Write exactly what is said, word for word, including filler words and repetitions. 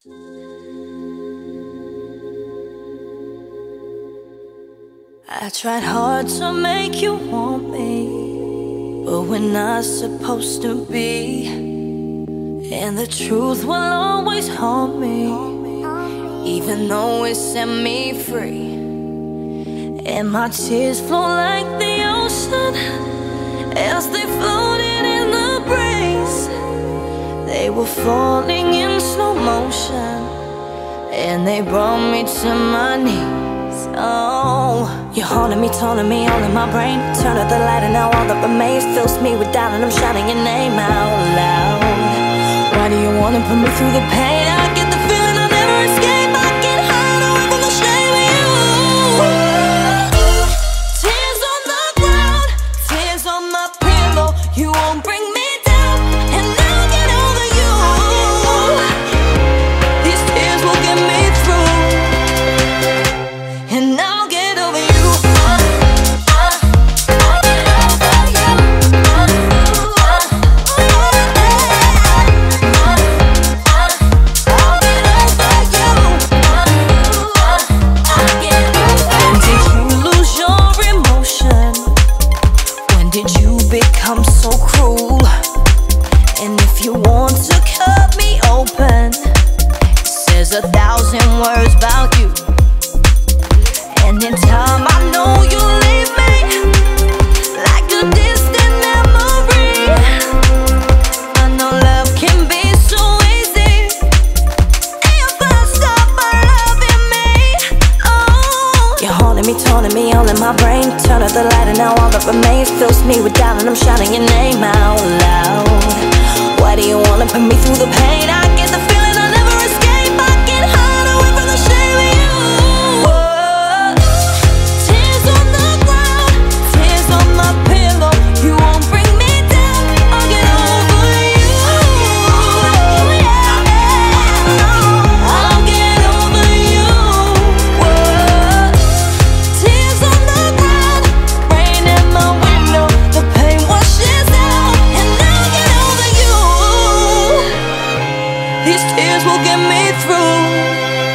I tried hard to make you want me, but we're not supposed to be. And the truth will always haunt me, even though it set me free. And my tears flow like the ocean as they floated in the breeze. They were falling in slow motion, and they brought me to my knees. Oh, you're haunting me, taunting me, all in my brain. Turn out the light and now all that remains fills me with doubt, and I'm shouting your name out loud. Why do you wanna put me through the pain? I get the feeling I'll never escape. I can hide away from the shame of you. Tears on the ground, tears on my pillow. You won't bring me down, and I'll get over you. These tears will get me through, and I'll get over you. Become so cruel, and if you want to cut me open, it says a thousand words about you. And in time I know you'll leave me like a distant memory. I know love can be so easy if I stop by loving me. Oh, you're haunting me, taunting me, all in my brain. Turn out the light and now all that remains fills me with doubt, and I'm shouting your name out loud. Why do you wanna put me through the pain? I get the feeling I'll never escape. I can hide away from the shame of you. Whoa. Tears on the ground, tears on my pillow. You won't bring me down, I'll get over you. I'll get over you. Whoa. Tears on the ground, rain in my window. The pain washes out, and I'll get over you. These tears will get me through.